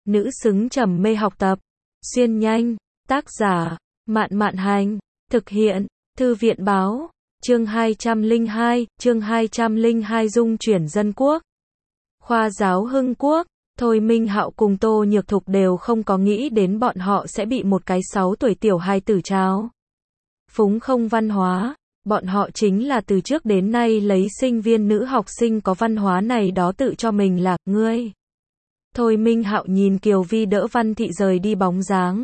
nữ xứng trầm mê học tập. Xuyên nhanh, tác giả, Mạn Mạn Hành, thực hiện, Thư viện Báo, chương 202 dung chuyển dân quốc. Khoa giáo Hưng Quốc, Thôi Minh Hạo cùng Tô Nhược Thục đều không có nghĩ đến bọn họ sẽ bị một cái 6 tuổi tiểu hài tử tráo phúng không văn hóa. Bọn họ chính là từ trước đến nay lấy sinh viên nữ học sinh có văn hóa này đó tự cho mình là, ngươi. Thôi Minh Hạo nhìn Kiều Vi đỡ Văn Thị rời đi bóng dáng.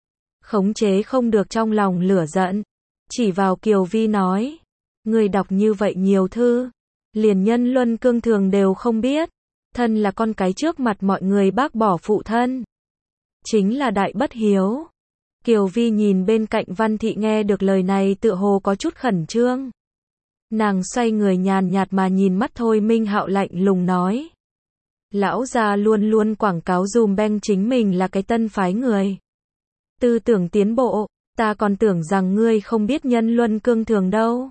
Khống chế không được trong lòng lửa giận. Chỉ vào Kiều Vi nói. Ngươi đọc như vậy nhiều thư. Liền nhân luân cương thường đều không biết. Thân là con cái trước mặt mọi người bác bỏ phụ thân. Chính là đại bất hiếu. Kiều Vi nhìn bên cạnh Văn Thị nghe được lời này tựa hồ có chút khẩn trương. Nàng xoay người nhàn nhạt mà nhìn mắt Thôi Minh Hạo lạnh lùng nói. Lão gia luôn luôn quảng cáo dùm beng chính mình là cái tân phái người. Tư tưởng tiến bộ, ta còn tưởng rằng ngươi không biết nhân luân cương thường đâu.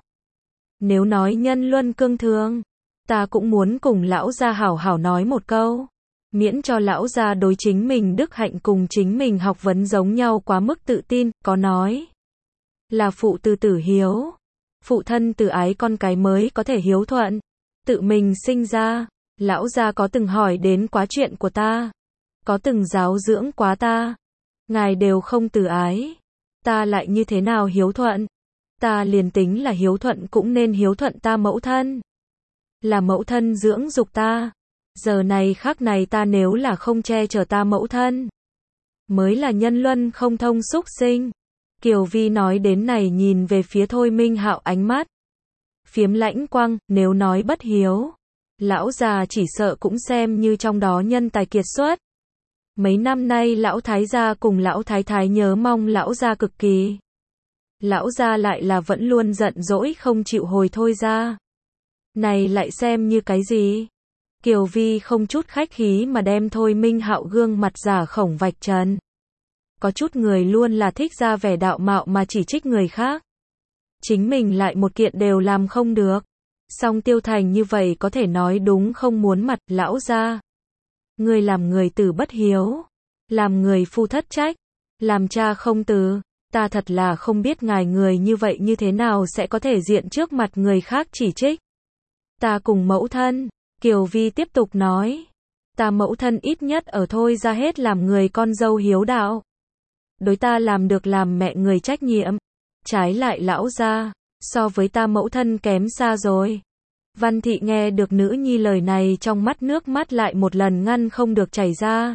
Nếu nói nhân luân cương thường, ta cũng muốn cùng lão gia hảo hảo nói một câu. Miễn cho lão gia đối chính mình đức hạnh cùng chính mình học vấn giống nhau quá mức tự tin, có nói. Là phụ từ tử hiếu. Phụ thân từ ái con cái mới có thể hiếu thuận. Tự mình sinh ra, lão gia có từng hỏi đến quá chuyện của ta. Có từng giáo dưỡng quá ta. Ngài đều không từ ái. Ta lại như thế nào hiếu thuận? Ta liền tính là hiếu thuận cũng nên hiếu thuận ta mẫu thân. Là mẫu thân dưỡng dục ta. Giờ này khắc này ta nếu là không che chở ta mẫu thân, mới là nhân luân không thông xúc sinh. Kiều Vi nói đến này nhìn về phía Thôi Minh Hạo ánh mắt phiếm lãnh quang, nếu nói bất hiếu, lão già chỉ sợ cũng xem như trong đó nhân tài kiệt xuất. Mấy năm nay lão thái gia cùng lão thái thái nhớ mong lão gia cực kỳ. Lão gia lại là vẫn luôn giận dỗi không chịu hồi Thôi gia. Này lại xem như cái gì? Kiều Vi không chút khách khí mà đem Thôi Minh Hạo gương mặt giả khổng vạch trần. Có chút người luôn là thích ra vẻ đạo mạo mà chỉ trích người khác. Chính mình lại một kiện đều làm không được. Song Tiêu Thành như vậy có thể nói đúng không muốn mặt, lão gia. Người làm người tử bất hiếu. Làm người phu thất trách. Làm cha không từ. Ta thật là không biết ngài người như vậy như thế nào sẽ có thể diện trước mặt người khác chỉ trích. Ta cùng mẫu thân. Kiều Vi tiếp tục nói. Ta mẫu thân ít nhất ở Thôi ra hết làm người con dâu hiếu đạo. Đối ta làm được làm mẹ người trách nhiệm. Trái lại lão gia, so với ta mẫu thân kém xa rồi. Văn Thị nghe được nữ nhi lời này trong mắt nước mắt lại một lần ngăn không được chảy ra.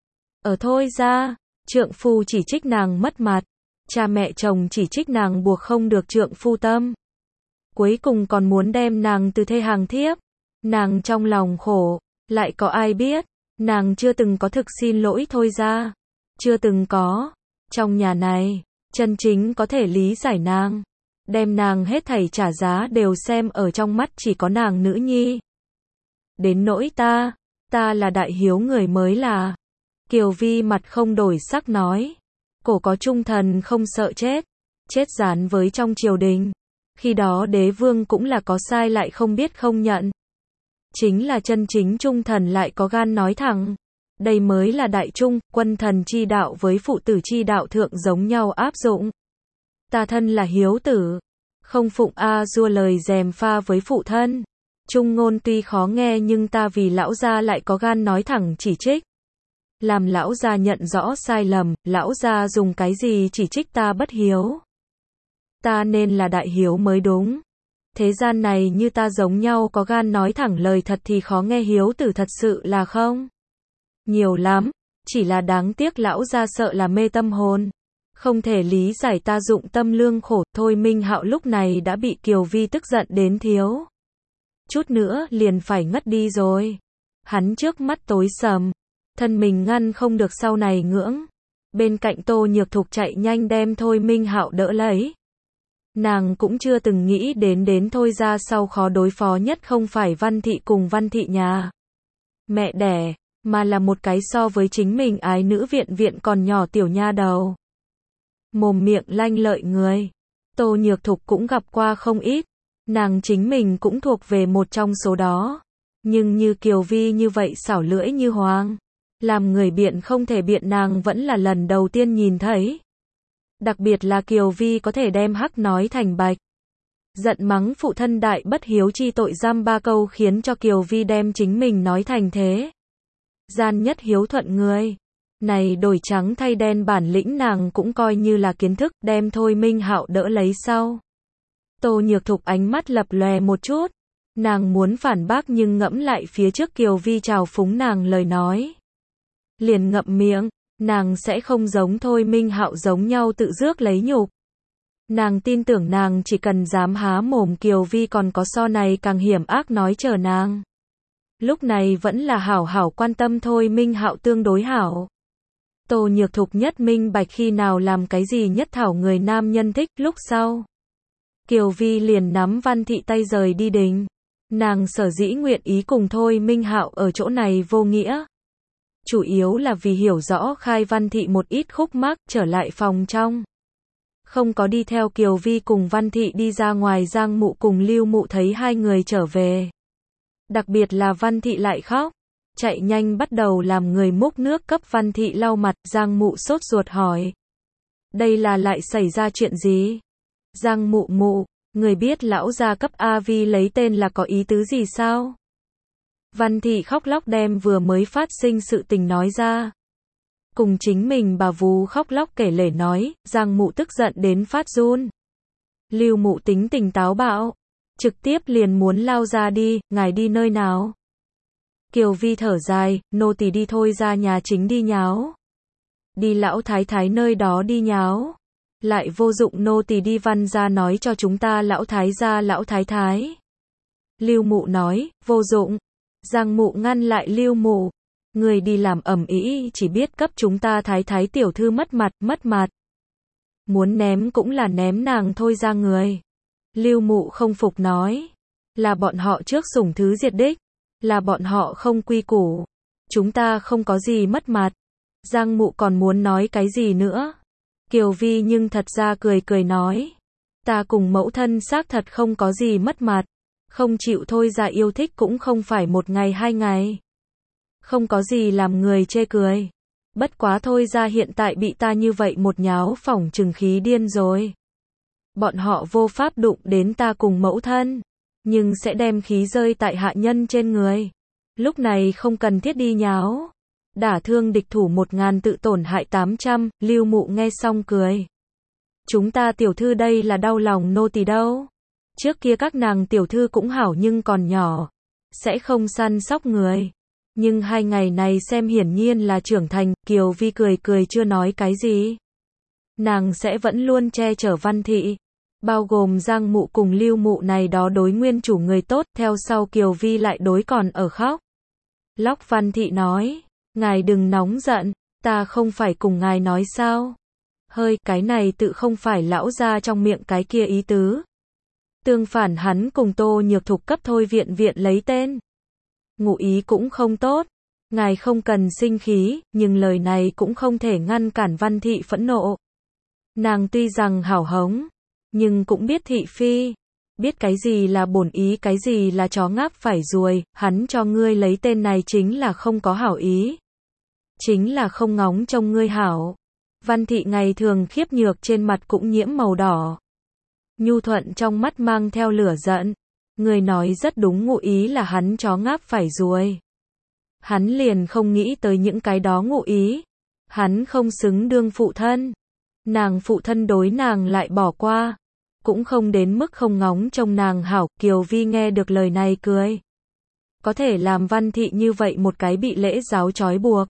Ở Thôi ra, trượng phu chỉ trích nàng mất mặt. Cha mẹ chồng chỉ trích nàng buộc không được trượng phu tâm. Cuối cùng còn muốn đem nàng từ thê hàng thiếp. Nàng trong lòng khổ, lại có ai biết, nàng chưa từng có thực xin lỗi Thôi ra. Chưa từng có. Trong nhà này, chân chính có thể lý giải nàng. Đem nàng hết thảy trả giá đều xem ở trong mắt chỉ có nàng nữ nhi. Đến nỗi ta là đại hiếu người mới là. Kiều Vi mặt không đổi sắc nói. Cổ có trung thần không sợ chết. Chết dán với trong triều đình. Khi đó đế vương cũng là có sai lại không biết không nhận. Chính là chân chính trung thần lại có gan nói thẳng. Đây mới là đại trung, quân thần chi đạo với phụ tử chi đạo thượng giống nhau áp dụng. Ta thân là hiếu tử. Không phụng A-dua lời dèm pha với phụ thân. Trung ngôn tuy khó nghe nhưng ta vì lão gia lại có gan nói thẳng chỉ trích. Làm lão gia nhận rõ sai lầm, lão gia dùng cái gì chỉ trích ta bất hiếu. Ta nên là đại hiếu mới đúng. Thế gian này như ta giống nhau có gan nói thẳng lời thật thì khó nghe hiếu tử thật sự là không. Nhiều lắm, chỉ là đáng tiếc lão gia sợ là mê tâm hồn. Không thể lý giải ta dụng tâm lương khổ. Thôi Minh Hạo lúc này đã bị Kiều Vi tức giận đến thiếu chút nữa liền phải ngất đi rồi. Hắn trước mắt tối sầm, thân mình ngăn không được sau này ngưỡng. Bên cạnh Tô Nhược Thục chạy nhanh đem Thôi Minh Hạo đỡ lấy. Nàng cũng chưa từng nghĩ đến Thôi ra sau khó đối phó nhất không phải Văn Thị cùng Văn Thị nhà mẹ đẻ, mà là một cái so với chính mình ái nữ viện còn nhỏ tiểu nha đầu. Mồm miệng lanh lợi người. Tô Nhược Thục cũng gặp qua không ít. Nàng chính mình cũng thuộc về một trong số đó. Nhưng như Kiều Vi như vậy xảo lưỡi như hoàng. Làm người biện không thể biện nàng vẫn là lần đầu tiên nhìn thấy. Đặc biệt là Kiều Vi có thể đem hắc nói thành bạch. Giận mắng phụ thân đại bất hiếu chi tội giam 3 câu khiến cho Kiều Vi đem chính mình nói thành thế. Gian nhất hiếu thuận người. Này đổi trắng thay đen bản lĩnh nàng cũng coi như là kiến thức, đem Thôi Minh Hạo đỡ lấy sau. Tô Nhược Thục ánh mắt lập lòe một chút. Nàng muốn phản bác nhưng ngẫm lại phía trước Kiều Vi chào phúng nàng lời nói. Liền ngậm miệng, nàng sẽ không giống Thôi Minh Hạo giống nhau tự rước lấy nhục. Nàng tin tưởng nàng chỉ cần dám há mồm Kiều Vi còn có so này càng hiểm ác nói chờ nàng. Lúc này vẫn là hảo hảo quan tâm Thôi Minh Hạo tương đối hảo. Tô Nhược Thục nhất minh bạch khi nào làm cái gì nhất thảo người nam nhân thích, lúc sau. Kiều Vi liền nắm Văn Thị tay rời đi đình. Nàng sở dĩ nguyện ý cùng Thôi Minh Hạo ở chỗ này vô nghĩa. Chủ yếu là vì hiểu rõ Khai Văn Thị một ít khúc mắc, trở lại phòng trong. Không có đi theo Kiều Vi cùng Văn Thị đi ra ngoài. Giang Mụ cùng Lưu Mụ thấy hai người trở về. Đặc biệt là Văn Thị lại khóc. Chạy nhanh bắt đầu làm người múc nước cấp Văn Thị lau mặt. Giang Mụ sốt ruột hỏi. Đây là lại xảy ra chuyện gì? Giang Mụ, người biết lão gia cấp A Vi lấy tên là có ý tứ gì sao? Văn Thị khóc lóc đem vừa mới phát sinh sự tình nói ra. Cùng chính mình bà vú khóc lóc kể lể nói, Giang Mụ tức giận đến phát run. Lưu Mụ tính tình táo bạo, trực tiếp liền muốn lao ra đi, ngài đi nơi nào? Kiều Vi thở dài, nô tỳ đi thôi ra nhà chính đi nháo. Đi lão thái thái nơi đó đi nháo. Lại vô dụng nô tỳ đi Văn gia nói cho chúng ta lão thái gia lão thái thái. Lưu Mụ nói, vô dụng. Giang Mụ ngăn lại Lưu Mụ. Người đi làm ầm ĩ chỉ biết cấp chúng ta thái thái tiểu thư mất mặt. Muốn ném cũng là ném nàng thôi ra người. Lưu Mụ không phục nói. Là bọn họ trước sủng thứ diệt đích. Là bọn họ không quy củ. Chúng ta không có gì mất mặt. Giang Mụ còn muốn nói cái gì nữa. Kiều Vi nhưng thật ra cười nói. Ta cùng mẫu thân xác thật không có gì mất mặt. Không chịu thôi ra yêu thích cũng không phải 1 ngày 2 ngày. Không có gì làm người chê cười. Bất quá thôi ra hiện tại bị ta như vậy một nháo phỏng chừng khí điên rồi. Bọn họ vô pháp đụng đến ta cùng mẫu thân. Nhưng sẽ đem khí rơi tại hạ nhân trên người. Lúc này không cần thiết đi nháo. Đả thương địch thủ 1000 tự tổn hại 800, Lưu Mụ nghe xong cười. Chúng ta tiểu thư đây là đau lòng nô tỳ đâu. Trước kia các nàng tiểu thư cũng hảo nhưng còn nhỏ. Sẽ không săn sóc người. Nhưng 2 ngày này xem hiển nhiên là trưởng thành, Kiều Vi cười chưa nói cái gì. Nàng sẽ vẫn luôn che chở Văn Thị. Bao gồm Giang Mụ cùng Lưu Mụ này đó đối nguyên chủ người tốt, theo sau Kiều Vi lại đối còn ở khóc. Lóc Văn Thị nói, ngài đừng nóng giận, ta không phải cùng ngài nói sao. Hơi, cái này tự không phải lão ra trong miệng cái kia ý tứ. Tương phản hắn cùng Tô Nhược Thục cấp Thôi viện lấy tên. Ngụ ý cũng không tốt. Ngài không cần sinh khí, nhưng lời này cũng không thể ngăn cản Văn Thị phẫn nộ. Nàng tuy rằng hảo hống, nhưng cũng biết thị phi. Biết cái gì là bổn ý, cái gì là chó ngáp phải ruồi, hắn cho ngươi lấy tên này chính là không có hảo ý. Chính là không ngóng trông ngươi hảo. Văn Thị ngày thường khiếp nhược trên mặt cũng nhiễm màu đỏ. Nhu thuận trong mắt mang theo lửa giận. Người nói rất đúng, ngụ ý là hắn chó ngáp phải ruồi. Hắn liền không nghĩ tới những cái đó ngụ ý. Hắn không xứng đương phụ thân. Nàng phụ thân đối nàng lại bỏ qua. Cũng không đến mức không ngóng trông nàng hảo. Kiều Vi nghe được lời này cười. Có thể làm Văn Thị như vậy một cái bị lễ giáo trói buộc.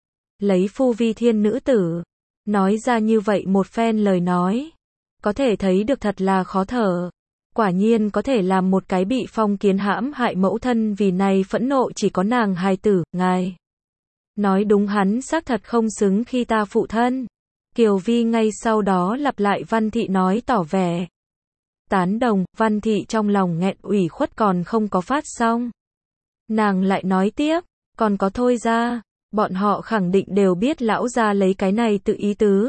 Lấy phu vi thiên nữ tử. Nói ra như vậy một phen lời nói. Có thể thấy được thật là khó thở. Quả nhiên có thể làm một cái bị phong kiến hãm hại mẫu thân, vì này phẫn nộ chỉ có nàng hài tử, ngài. Nói đúng, hắn xác thật không xứng khi ta phụ thân. Kiều Vi ngay sau đó lặp lại Văn Thị nói tỏ vẻ. Tán đồng. Văn Thị trong lòng nghẹn ủy khuất còn không có phát xong. Nàng lại nói tiếp, còn có thôi ra. Bọn họ khẳng định đều biết lão gia lấy cái này tự ý tứ.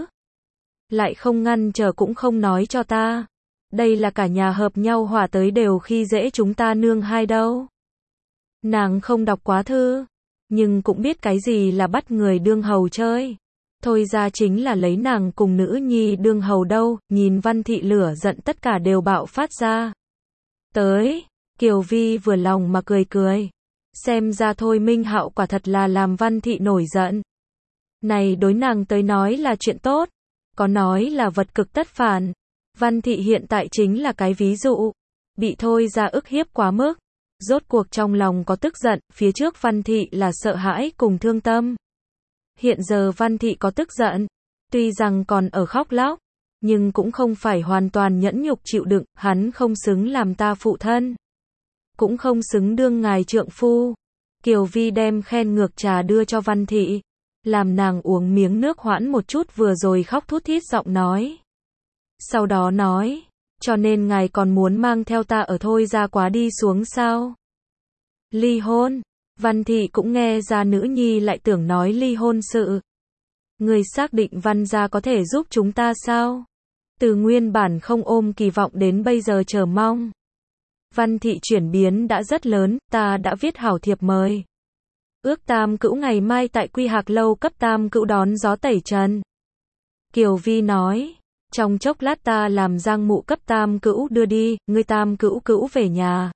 Lại không ngăn trở cũng không nói cho ta. Đây là cả nhà hợp nhau hòa tới đều khi dễ chúng ta nương hai đâu. Nàng không đọc quá thư. nhưng cũng biết cái gì là bắt người đương hầu chơi. Thôi ra chính là lấy nàng cùng nữ nhi đương hầu đâu, nhìn Văn Thị lửa giận tất cả đều bạo phát ra. Tới, Kiều Vi vừa lòng mà cười cười. Xem ra Thôi Minh Hạo quả thật là làm Văn Thị nổi giận. Này đối nàng tới nói là chuyện tốt, có nói là vật cực tất phản. Văn Thị hiện tại chính là cái ví dụ, bị Thôi ra ức hiếp quá mức. Rốt cuộc trong lòng có tức giận, phía trước Văn Thị là sợ hãi cùng thương tâm. Hiện giờ Văn Thị có tức giận, tuy rằng còn ở khóc lóc, nhưng cũng không phải hoàn toàn nhẫn nhục chịu đựng, hắn không xứng làm ta phụ thân, cũng không xứng đương ngài trượng phu. Kiều Vi đem khen ngược trà đưa cho Văn Thị, làm nàng uống miếng nước hoãn một chút vừa rồi khóc thút thít giọng nói. Sau đó nói, cho nên ngài còn muốn mang theo ta ở Thôi ra quá đi xuống sao? Ly hôn. Văn Thị cũng nghe ra nữ nhi lại tưởng nói ly hôn sự. Người xác định Văn gia có thể giúp chúng ta sao? Từ nguyên bản không ôm kỳ vọng đến bây giờ chờ mong. Văn Thị chuyển biến đã rất lớn, ta đã viết hảo thiệp mời. Ước Tam Cữu ngày mai tại Quy Hạc lâu cấp Tam Cữu đón gió tẩy trần. Kiều Vi nói, trong chốc lát ta làm Giang Mụ cấp Tam Cữu đưa đi, ngươi Tam Cữu Cữu về nhà.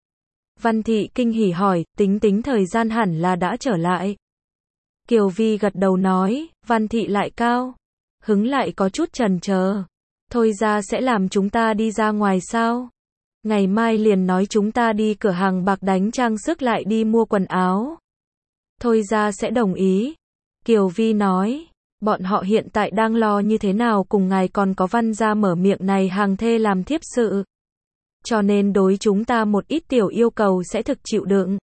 Văn Thị kinh hỉ hỏi, tính thời gian hẳn là đã trở lại. Kiều Vi gật đầu nói, Văn Thị lại cao hứng lại có chút chần chờ. Thôi ra sẽ làm chúng ta đi ra ngoài sao? Ngày mai liền nói chúng ta đi cửa hàng bạc đánh trang sức lại đi mua quần áo. Thôi ra sẽ đồng ý. Kiều Vi nói, bọn họ hiện tại đang lo như thế nào cùng ngài còn có Văn gia mở miệng này hàng thê làm thiếp sự. Cho nên đối chúng ta một ít tiểu yêu cầu sẽ thực chịu đựng.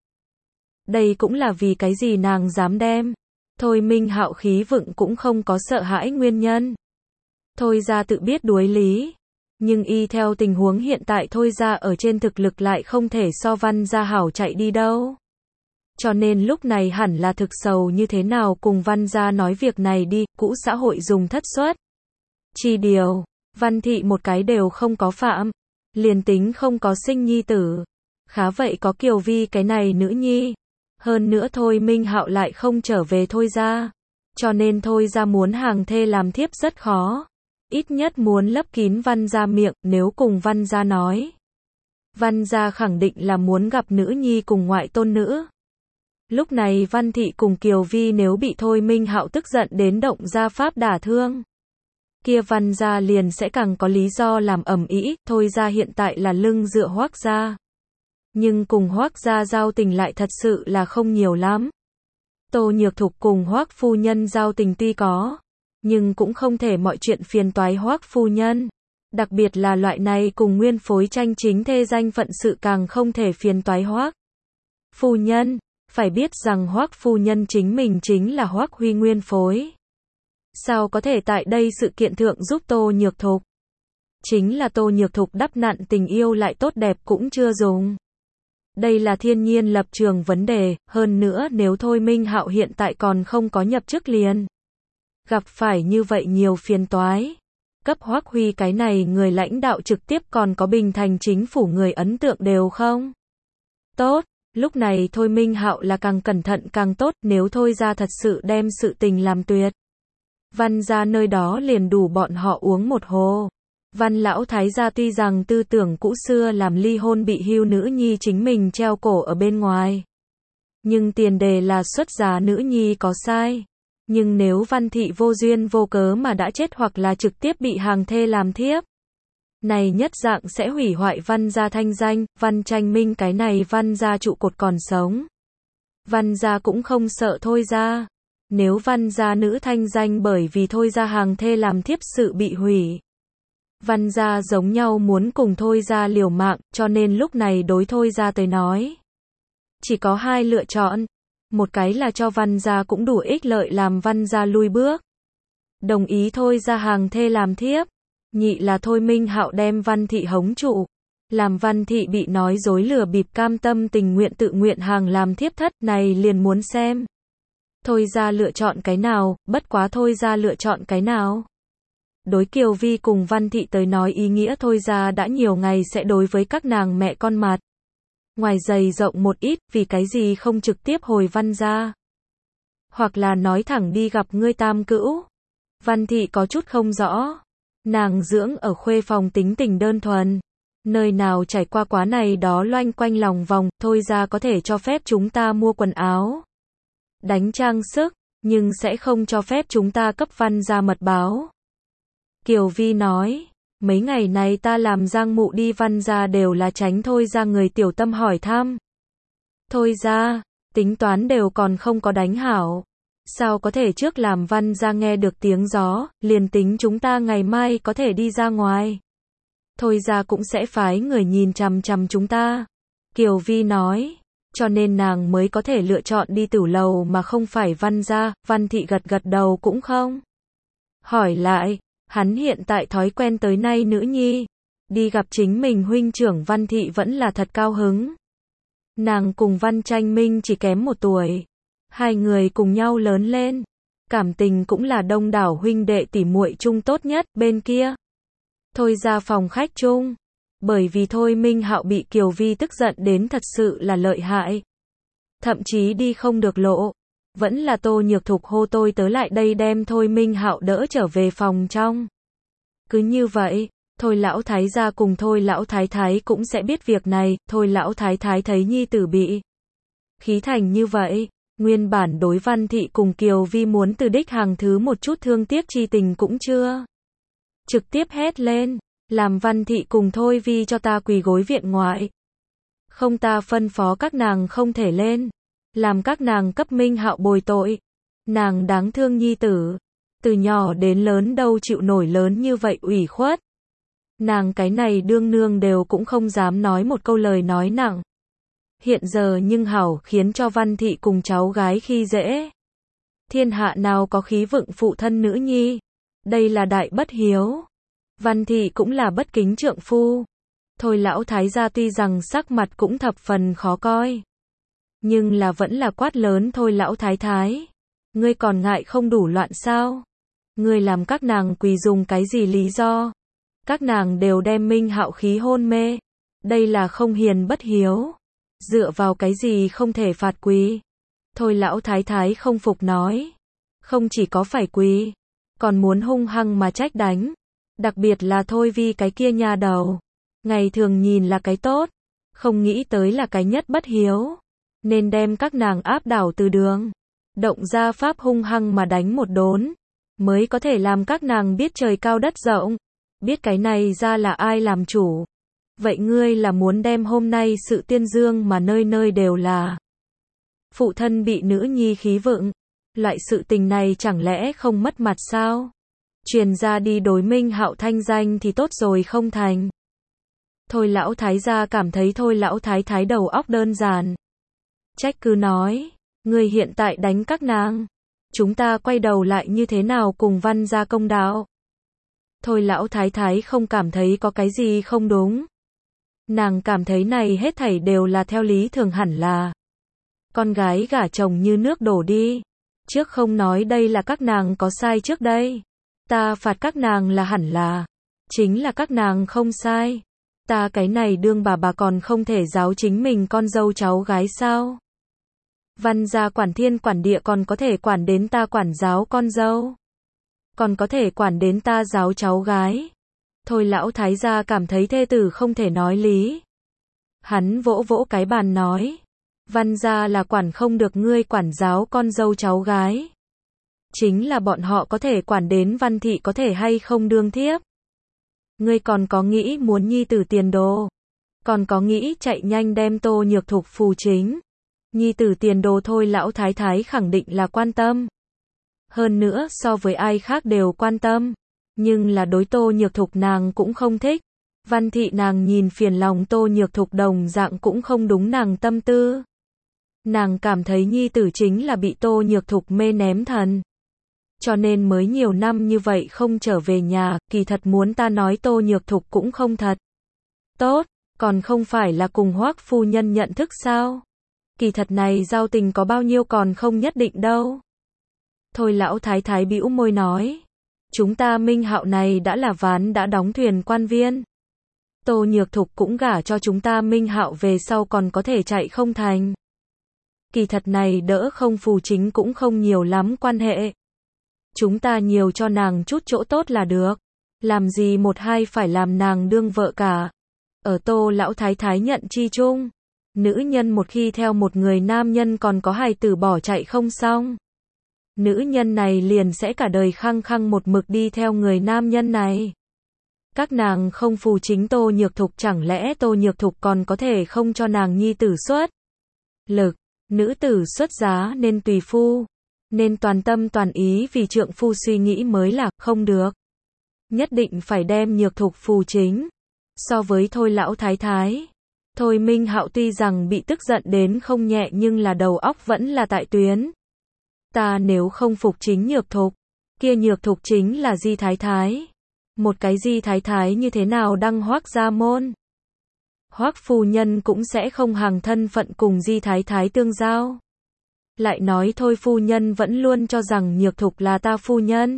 Đây cũng là vì cái gì nàng dám đem. Thôi Minh Hạo khí vựng cũng không có sợ hãi nguyên nhân. Thôi ra tự biết đuối lý. Nhưng y theo tình huống hiện tại Thôi ra ở trên thực lực lại không thể so Văn gia hảo chạy đi đâu. Cho nên lúc này hẳn là thực sầu như thế nào cùng Văn gia nói việc này đi, cũ xã hội dùng thất suất. Chi điều, Văn Thị một cái đều không có phạm. Liền tính không có sinh nhi tử. Khá vậy có Kiều Vi cái này nữ nhi. Hơn nữa Thôi Minh Hạo lại không trở về Thôi ra. Cho nên Thôi ra muốn hàng thê làm thiếp rất khó. Ít nhất muốn lấp kín Văn gia miệng, nếu cùng Văn gia nói. Văn gia khẳng định là muốn gặp nữ nhi cùng ngoại tôn nữ. Lúc này Văn Thị cùng Kiều Vi nếu bị Thôi Minh Hạo tức giận đến động gia pháp đả thương. Kia Văn gia liền sẽ càng có lý do làm ầm ĩ. Thôi ra hiện tại là lưng dựa Hoắc gia. Nhưng cùng Hoắc gia giao tình lại thật sự là không nhiều lắm. Tô Nhược Thục cùng Hoắc phu nhân giao tình tuy có, nhưng cũng không thể mọi chuyện phiền toái Hoắc phu nhân. Đặc biệt là loại này cùng nguyên phối tranh chính thê danh phận sự càng không thể phiền toái Hoắc phu nhân. Phải biết rằng Hoắc phu nhân chính mình chính là Hoắc Huy nguyên phối. Sao có thể tại đây sự kiện thượng giúp Tô Nhược Thục? Chính là Tô Nhược Thục đắp nặn tình yêu lại tốt đẹp cũng chưa dùng. Đây là thiên nhiên lập trường vấn đề, hơn nữa nếu Thôi Minh Hạo hiện tại còn không có nhập chức liền. Gặp phải như vậy nhiều phiền toái. Cấp Hoắc Huy cái này người lãnh đạo trực tiếp còn có Bình Thành chính phủ người ấn tượng đều không? Tốt, lúc này Thôi Minh Hạo là càng cẩn thận càng tốt, nếu Thôi ra thật sự đem sự tình làm tuyệt. Văn gia nơi đó liền đủ bọn họ uống một hồ. Văn lão thái gia tuy rằng tư tưởng cũ xưa làm ly hôn bị hưu nữ nhi chính mình treo cổ ở bên ngoài. Nhưng tiền đề là xuất giá nữ nhi có sai. Nhưng nếu Văn Thị vô duyên vô cớ mà đã chết hoặc là trực tiếp bị hàng thê làm thiếp. Này nhất dạng sẽ hủy hoại Văn gia thanh danh, Văn Tranh Minh cái này Văn gia trụ cột còn sống. Văn gia cũng không sợ Thôi ra. Nếu Văn gia nữ thanh danh bởi vì Thôi ra hàng thê làm thiếp sự bị hủy. Văn gia giống nhau muốn cùng Thôi ra liều mạng, cho nên lúc này đối Thôi ra tới nói. Chỉ có hai lựa chọn. Một cái là cho Văn gia cũng đủ ích lợi làm Văn gia lui bước. Đồng ý Thôi ra hàng thê làm thiếp. Nhị là Thôi Minh Hạo đem Văn Thị hống trụ. Làm Văn Thị bị nói dối lừa bịp cam tâm tình nguyện tự nguyện hàng làm thiếp thất này liền muốn xem. Thôi ra lựa chọn cái nào, bất quá Thôi ra lựa chọn cái nào. Đối Kiều Vi cùng Văn Thị tới nói ý nghĩa Thôi ra đã nhiều ngày sẽ đối với các nàng mẹ con mặt. Ngoài dày rộng một ít, vì cái gì không trực tiếp hồi Văn gia. Hoặc là nói thẳng đi gặp ngươi tam cữu. Văn Thị có chút không rõ. Nàng dưỡng ở khuê phòng tính tình đơn thuần. Nơi nào trải qua quá này đó loanh quanh lòng vòng, thôi ra có thể cho phép chúng ta mua quần áo, đánh trang sức, nhưng sẽ không cho phép chúng ta cấp Văn gia mật báo. Kiều Vi nói, mấy ngày này ta làm Giang Mụ đi Văn gia đều là tránh thôi ra người tiểu tâm hỏi thăm. Thôi ra, tính toán đều còn không có đánh hảo. Sao có thể trước làm Văn gia nghe được tiếng gió, liền tính chúng ta ngày mai có thể đi ra ngoài. Thôi ra cũng sẽ phái người nhìn chằm chằm chúng ta. Kiều Vi nói, cho nên nàng mới có thể lựa chọn đi tử lầu mà không phải Văn gia. Văn Thị gật gật đầu cũng không. Hỏi lại, hắn hiện tại thói quen tới nay nữ nhi. Đi gặp chính mình huynh trưởng Văn Thị vẫn là thật cao hứng. Nàng cùng Văn Tranh Minh chỉ kém 1 tuổi. Hai người cùng nhau lớn lên. Cảm tình cũng là đông đảo huynh đệ tỉ muội chung tốt nhất bên kia. Thôi ra phòng khách chung. Bởi vì Thôi Minh Hạo bị Kiều Vi tức giận đến thật sự là lợi hại. Thậm chí đi không được lộ. Vẫn là Tô Nhược Thục hô tôi tớ lại đây đem Thôi Minh Hạo đỡ trở về phòng trong. Cứ như vậy, Thôi lão thái gia cùng Thôi lão thái thái cũng sẽ biết việc này. Thôi lão thái thái thấy nhi tử bị khí thành như vậy. Nguyên bản đối Văn Thị cùng Kiều Vi muốn từ đích hàng thứ một chút thương tiếc chi tình cũng chưa. Trực tiếp hét lên, làm Văn Thị cùng Thôi Vi cho ta quỳ gối viện ngoại. Không ta phân phó các nàng không thể lên. Làm các nàng cấp Minh Hạo bồi tội. Nàng đáng thương nhi tử. Từ nhỏ đến lớn đâu chịu nổi lớn như vậy ủy khuất. Nàng cái này đương nương đều cũng không dám nói một câu lời nói nặng. Hiện giờ nhưng hảo khiến cho Văn Thị cùng cháu gái khi dễ. Thiên hạ nào có khí vựng phụ thân nữ nhi. Đây là đại bất hiếu. Văn Thị cũng là bất kính trượng phu. Thôi lão thái gia tuy rằng sắc mặt cũng thập phần khó coi. Nhưng là vẫn là quát lớn Thôi lão thái thái. Ngươi còn ngại không đủ loạn sao? Ngươi làm các nàng quỳ dùng cái gì lý do? Các nàng đều đem Minh Hạo khí hôn mê. Đây là không hiền bất hiếu. Dựa vào cái gì không thể phạt quỳ? Thôi lão thái thái không phục nói. Không chỉ có phải quỳ, còn muốn hung hăng mà trách đánh. Đặc biệt là Thôi Vi cái kia nha đầu. Ngày thường nhìn là cái tốt. Không nghĩ tới là cái nhất bất hiếu. Nên đem các nàng áp đảo từ đường. Động ra pháp hung hăng mà đánh một đốn. Mới có thể làm các nàng biết trời cao đất rộng. Biết cái này ra là ai làm chủ. Vậy ngươi là muốn đem hôm nay sự tiên dương mà nơi nơi đều là. Phụ thân bị nữ nhi khí vựng. Loại sự tình này chẳng lẽ không mất mặt sao? Truyền ra đi đối Minh Hạo thanh danh thì tốt rồi không thành. Thôi lão thái gia cảm thấy Thôi lão thái thái đầu óc đơn giản. Trách cứ nói, ngươi hiện tại đánh các nàng. Chúng ta quay đầu lại như thế nào cùng Văn gia công đạo? Thôi lão thái thái không cảm thấy có cái gì không đúng. Nàng cảm thấy này hết thảy đều là theo lý thường hẳn là. Con gái gả chồng như nước đổ đi. Trước không nói đây là các nàng có sai trước đây. Ta phạt các nàng là hẳn là. Chính là các nàng không sai. Ta cái này đương bà còn không thể giáo chính mình con dâu cháu gái sao? Văn gia quản thiên quản địa còn có thể quản đến ta quản giáo con dâu. Còn có thể quản đến ta giáo cháu gái. Thôi lão thái gia cảm thấy thê tử không thể nói lý. Hắn vỗ vỗ cái bàn nói. Văn gia là quản không được ngươi quản giáo con dâu cháu gái. Chính là bọn họ có thể quản đến Văn Thị có thể hay không đương thiếp. Ngươi còn có nghĩ muốn nhi tử tiền đồ. Còn có nghĩ chạy nhanh đem Tô Nhược Thục phù chính. Nhi tử tiền đồ Thôi lão thái thái khẳng định là quan tâm. Hơn nữa so với ai khác đều quan tâm. Nhưng là đối Tô Nhược Thục nàng cũng không thích. Văn Thị nàng nhìn phiền lòng Tô Nhược Thục đồng dạng cũng không đúng nàng tâm tư. Nàng cảm thấy nhi tử chính là bị Tô Nhược Thục mê ném thần. Cho nên mới nhiều năm như vậy không trở về nhà, kỳ thật muốn ta nói Tô Nhược Thục cũng không thật. Tốt, còn không phải là cùng Hoắc phu nhân nhận thức sao? Kỳ thật này giao tình có bao nhiêu còn không nhất định đâu. Thôi lão thái thái bĩu môi nói. Chúng ta Minh Hạo này đã là ván đã đóng thuyền quan viên. Tô Nhược Thục cũng gả cho chúng ta Minh Hạo về sau còn có thể chạy không thành. Kỳ thật này đỡ không Phù Chính cũng không nhiều lắm quan hệ. Chúng ta nhiều cho nàng chút chỗ tốt là được. Làm gì một hai phải làm nàng đương vợ cả. Ở Tô lão thái thái nhận chi chung. Nữ nhân một khi theo một người nam nhân còn có hài tử bỏ chạy không xong. Nữ nhân này liền sẽ cả đời khăng khăng một mực đi theo người nam nhân này. Các nàng không Phù Chính Tô Nhược Thục, chẳng lẽ Tô Nhược Thục còn có thể không cho nàng nhi tử xuất lực. Nữ tử xuất giá nên tùy phu, nên toàn tâm toàn ý vì trượng phu suy nghĩ mới là không được. Nhất định phải đem Nhược Thục Phù Chính. So với Thôi lão thái thái, Thôi Minh Hạo tuy rằng bị tức giận đến không nhẹ nhưng là đầu óc vẫn là tại tuyến. Ta nếu không phục chính Nhược Thục, kia Nhược Thục chính là Di thái thái. Một cái Di thái thái như thế nào đăng Hoác gia môn? Hoác phu nhân cũng sẽ không hàng thân phận cùng Di thái thái tương giao. Lại nói Thôi phu nhân vẫn luôn cho rằng Nhược Thục là ta phu nhân.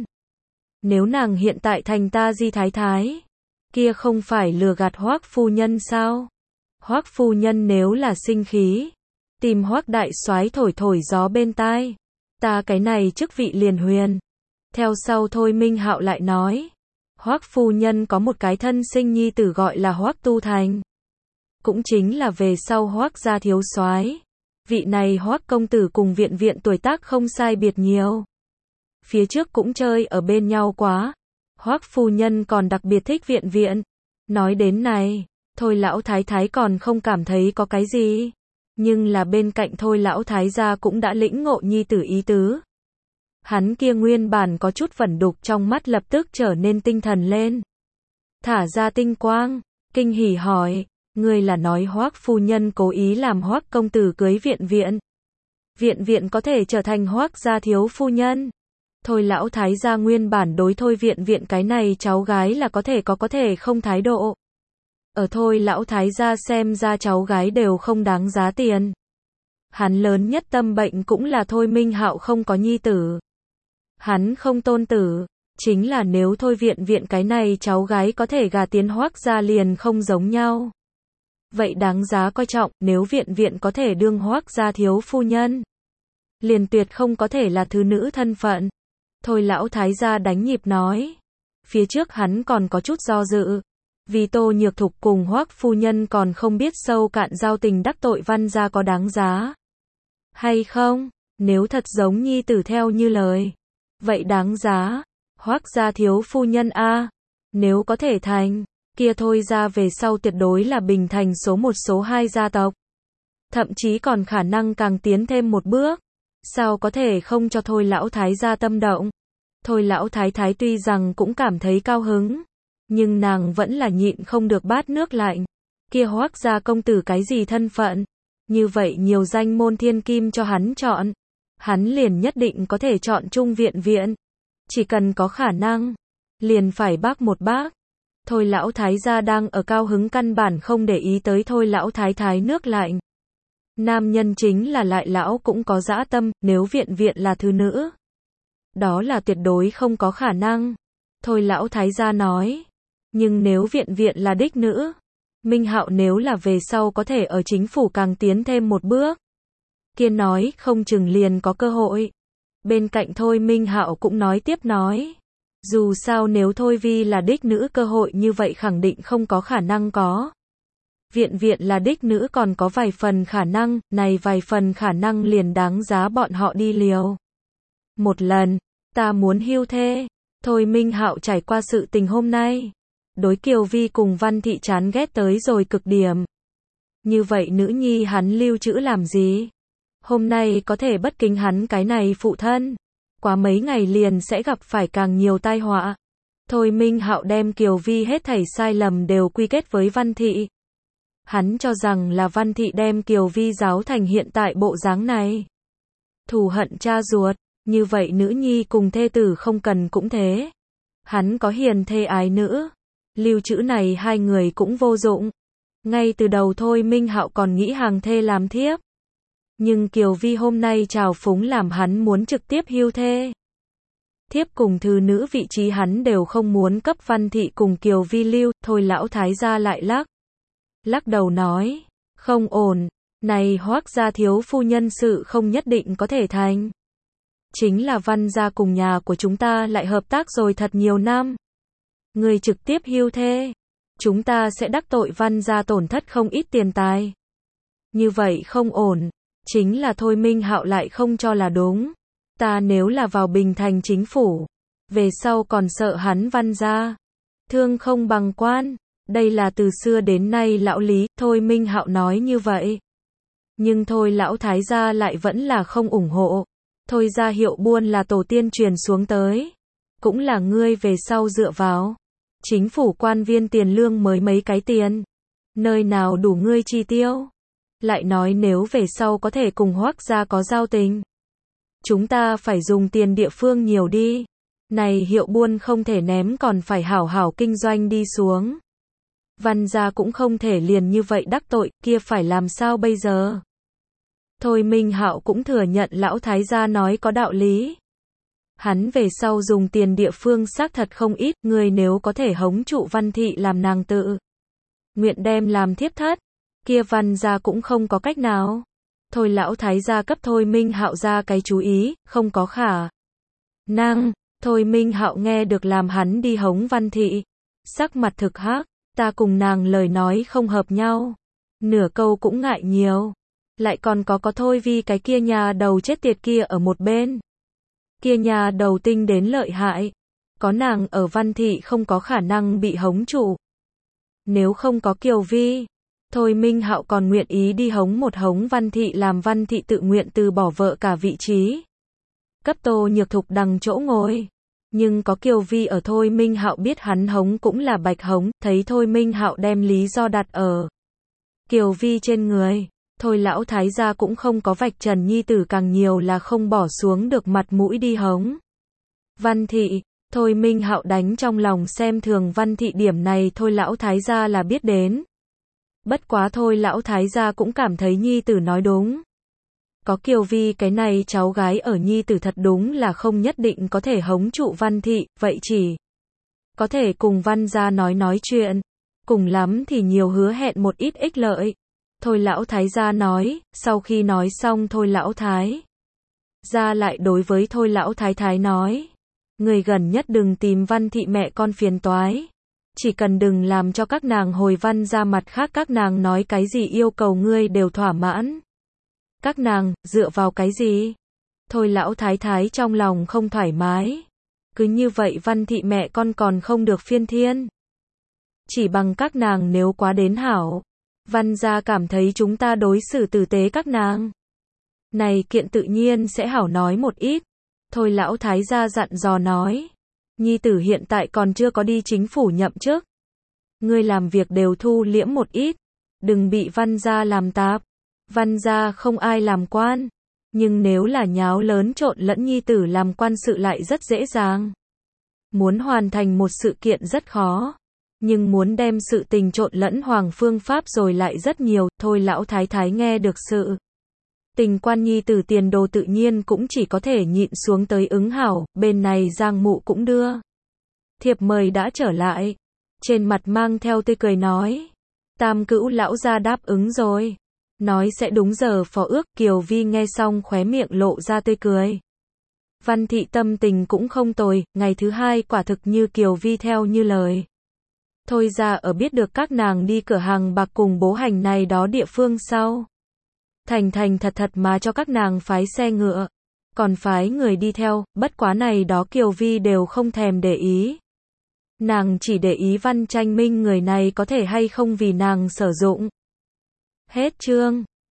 Nếu nàng hiện tại thành ta Di thái thái, kia không phải lừa gạt Hoác phu nhân sao? Hoác phu nhân nếu là sinh khí, tìm Hoác đại soái thổi thổi gió bên tai, ta cái này chức vị liền huyền. Theo sau Thôi Minh Hạo lại nói, Hoác phu nhân có một cái thân sinh nhi tử gọi là Hoác Tu Thành, cũng chính là về sau Hoác gia thiếu soái. Vị này Hoác công tử cùng Viện Viện tuổi tác không sai biệt nhiều. Phía trước cũng chơi ở bên nhau quá. Hoác phu nhân còn đặc biệt thích Viện Viện. Nói đến này, Thôi lão thái thái còn không cảm thấy có cái gì. Nhưng là bên cạnh Thôi lão thái gia cũng đã lĩnh ngộ nhi tử ý tứ. Hắn kia nguyên bản có chút vẩn đục trong mắt lập tức trở nên tinh thần lên. Thả ra tinh quang, kinh hỉ hỏi, ngươi là nói Hoác phu nhân cố ý làm Hoác công tử cưới Viện Viện. Viện Viện có thể trở thành Hoác gia thiếu phu nhân. Thôi lão thái gia nguyên bản đối Thôi Viện Viện cái này cháu gái là có thể không thái độ. Ở Thôi lão thái gia xem ra cháu gái đều không đáng giá tiền. Hắn lớn nhất tâm bệnh cũng là Thôi Minh Hạo không có nhi tử. Hắn không tôn tử, chính là nếu Thôi Viện Viện cái này cháu gái có thể gà tiến Hoác gia liền không giống nhau. Vậy đáng giá coi trọng, nếu Viện Viện có thể đương Hoác gia thiếu phu nhân, liền tuyệt không có thể là thứ nữ thân phận. Thôi lão thái gia đánh nhịp nói. Phía trước hắn còn có chút do dự. Vì Tô Nhược Thục cùng Hoác phu nhân còn không biết sâu cạn giao tình đắc tội Văn gia có đáng giá hay không? Nếu thật giống nhi tử theo như lời, vậy đáng giá. Hoác gia thiếu phu nhân a, nếu có thể thành, kia Thôi gia về sau tuyệt đối là Bình Thành số 1 số 2 gia tộc. Thậm chí còn khả năng càng tiến thêm một bước. Sao có thể không cho Thôi lão thái gia tâm động? Thôi lão thái thái tuy rằng cũng cảm thấy cao hứng, nhưng nàng vẫn là nhịn không được bát nước lạnh. Kia Hoác gia công tử cái gì thân phận? Như vậy nhiều danh môn thiên kim cho hắn chọn, hắn liền nhất định có thể chọn chung Viện Viện. Chỉ cần có khả năng, liền phải bác một bác. Thôi lão thái gia đang ở cao hứng căn bản không để ý tới Thôi lão thái thái nước lạnh. Nam nhân chính là lại lão cũng có dã tâm, nếu Viện Viện là thứ nữ, đó là tuyệt đối không có khả năng. Thôi lão thái gia nói, nhưng nếu Viện Viện là đích nữ, Minh Hạo nếu là về sau có thể ở chính phủ càng tiến thêm một bước, kia nói không chừng liền có cơ hội. Bên cạnh Thôi Minh Hạo cũng nói tiếp nói, dù sao nếu Thôi Vi là đích nữ cơ hội như vậy khẳng định không có khả năng có. Viện Viện là đích nữ còn có vài phần khả năng, này vài phần khả năng liền đáng giá bọn họ đi liều. Một lần, ta muốn hưu thê. Thôi Minh Hạo trải qua sự tình hôm nay, đối Kiều Vi cùng Văn Thị chán ghét tới rồi cực điểm. Như vậy nữ nhi hắn lưu trữ làm gì? Hôm nay có thể bất kính hắn cái này phụ thân, quá mấy ngày liền sẽ gặp phải càng nhiều tai họa. Thôi Minh Hạo đem Kiều Vi hết thảy sai lầm đều quy kết với Văn Thị. Hắn cho rằng là Văn Thị đem Kiều Vi giáo thành hiện tại bộ dáng này. Thù hận cha ruột, như vậy nữ nhi cùng thê tử không cần cũng thế. Hắn có hiền thê ái nữ, lưu trữ này hai người cũng vô dụng. Ngay từ đầu Thôi Minh Hạo còn nghĩ hàng thê làm thiếp. Nhưng Kiều Vi hôm nay trào phúng làm hắn muốn trực tiếp hưu thê. Thiếp cùng thư nữ vị trí hắn đều không muốn cấp Văn Thị cùng Kiều Vi lưu. Thôi lão thái gia lại lắc đầu nói, không ổn, Này Hoác gia thiếu phu nhân sự không nhất định có thể thành. Chính là Văn gia cùng nhà của chúng ta lại hợp tác rồi thật nhiều năm. Người trực tiếp hưu thê. Chúng ta sẽ đắc tội Văn gia tổn thất không ít tiền tài. Như vậy không ổn. Chính là Thôi Minh Hạo lại không cho là đúng. Ta nếu là vào Bình Thành chính phủ, về sau còn sợ hắn Văn gia. Thương không bằng quan. Đây là từ xưa đến nay lão lý, Thôi Minh Hạo nói như vậy. Nhưng Thôi lão thái gia lại vẫn là không ủng hộ. Thôi gia hiệu buôn là tổ tiên truyền xuống tới. Cũng là ngươi về sau dựa vào. Chính phủ quan viên tiền lương mới mấy cái tiền. Nơi nào đủ ngươi chi tiêu. Lại nói nếu về sau có thể cùng Hoác gia có giao tình. Chúng ta phải dùng tiền địa phương nhiều đi. Này hiệu buôn không thể ném còn phải hảo hảo kinh doanh đi xuống. Văn gia cũng không thể liền như vậy đắc tội, kia phải làm sao bây giờ? Thôi Minh Hạo cũng thừa nhận lão thái gia nói có đạo lý. Hắn về sau dùng tiền địa phương xác thật không ít, người nếu có thể hống trụ Văn thị làm nàng tự nguyện đem làm thiếp thất, kia Văn gia cũng không có cách nào. Thôi lão thái gia cấp Thôi Minh Hạo ra cái chú ý, không có khả năng. Thôi Minh Hạo nghe được làm hắn đi hống Văn thị, sắc mặt thực hắc, ta cùng nàng lời nói không hợp nhau, nửa câu cũng ngại nhiều, lại còn có Thôi Vi cái kia nhà đầu chết tiệt kia ở một bên. Kia nhà đầu tinh đến lợi hại, có nàng ở Văn thị không có khả năng bị hống trụ. Nếu không có Kiều Vi, Thôi Minh Hạo còn nguyện ý đi hống một hống Văn thị làm Văn thị tự nguyện từ bỏ vợ cả vị trí. Cấp Tô Nhược Thục đằng chỗ ngồi. Nhưng có Kiều Vi ở Thôi Minh Hạo biết hắn hống cũng là bạch hống, thấy Thôi Minh Hạo đem lý do đặt ở Kiều Vi trên người. Thôi lão thái gia cũng không có vạch trần nhi tử càng nhiều là không bỏ xuống được mặt mũi đi hống Văn thị. Thôi Minh Hạo đánh trong lòng xem thường Văn thị điểm này thôi lão thái gia là biết đến. Bất quá thôi lão thái gia cũng cảm thấy nhi tử nói đúng. Có Kiều Vi cái này cháu gái ở nhi tử thật đúng là không nhất định có thể hống trụ Văn thị, vậy chỉ có thể cùng Văn gia nói chuyện, cùng lắm thì nhiều hứa hẹn một ít ích lợi. Thôi lão thái gia nói, sau khi nói xong thôi lão thái gia lại đối với thôi lão thái thái nói, người gần nhất đừng tìm Văn thị mẹ con phiền toái, chỉ cần đừng làm cho các nàng hồi Văn ra mặt khác các nàng nói cái gì yêu cầu ngươi đều thỏa mãn. Các nàng, dựa vào cái gì? Thôi lão thái thái trong lòng không thoải mái. Cứ như vậy Văn thị mẹ con còn không được phiên thiên. Chỉ bằng các nàng nếu quá đến hảo. Văn gia cảm thấy chúng ta đối xử tử tế các nàng. Này kiện tự nhiên sẽ hảo nói một ít. Thôi lão thái gia dặn dò nói. Nhi tử hiện tại còn chưa có đi chính phủ nhậm chức. Ngươi làm việc đều thu liễm một ít. Đừng bị Văn gia làm tạp. Văn gia không ai làm quan. Nhưng nếu là nháo lớn trộn lẫn nhi tử làm quan sự lại rất dễ dàng. Muốn hoàn thành một sự kiện rất khó. Nhưng muốn đem sự tình trộn lẫn hoàng phương pháp rồi lại rất nhiều. Thôi lão thái thái nghe được sự tình quan nhi tử tiền đồ tự nhiên cũng chỉ có thể nhịn xuống tới ứng hảo. Bên này Giang Mụ cũng đưa thiệp mời đã trở lại. Trên mặt mang theo tươi cười nói. Tam cữu lão gia đáp ứng rồi. Nói sẽ đúng giờ phó ước. Kiều Vi nghe xong khóe miệng lộ ra tươi cười. Văn thị tâm tình cũng không tồi. Ngày thứ hai quả thực như Kiều Vi theo như lời. Thôi ra ở biết được các nàng đi cửa hàng bạc cùng bố hành này đó địa phương sau. Thành thật mà cho các nàng phái xe ngựa. Còn phái người đi theo, bất quá này đó Kiều Vi đều không thèm để ý. Nàng chỉ để ý Văn Tranh Minh người này có thể hay không vì nàng sử dụng. Hết chương.